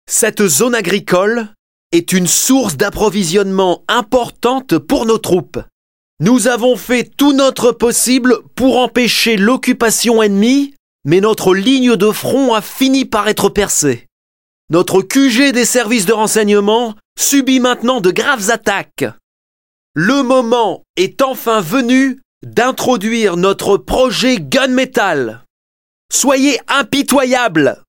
Cette zone agricole est une source d'approvisionnement importante pour nos troupes. Nous avons fait tout notre possible pour empêcher l'occupation ennemie, mais notre ligne de front a fini par être percée. Notre QG des services de renseignement subit maintenant de graves attaques. Le moment est enfin venu d'introduire notre projet Gunmetal. Soyez impitoyables!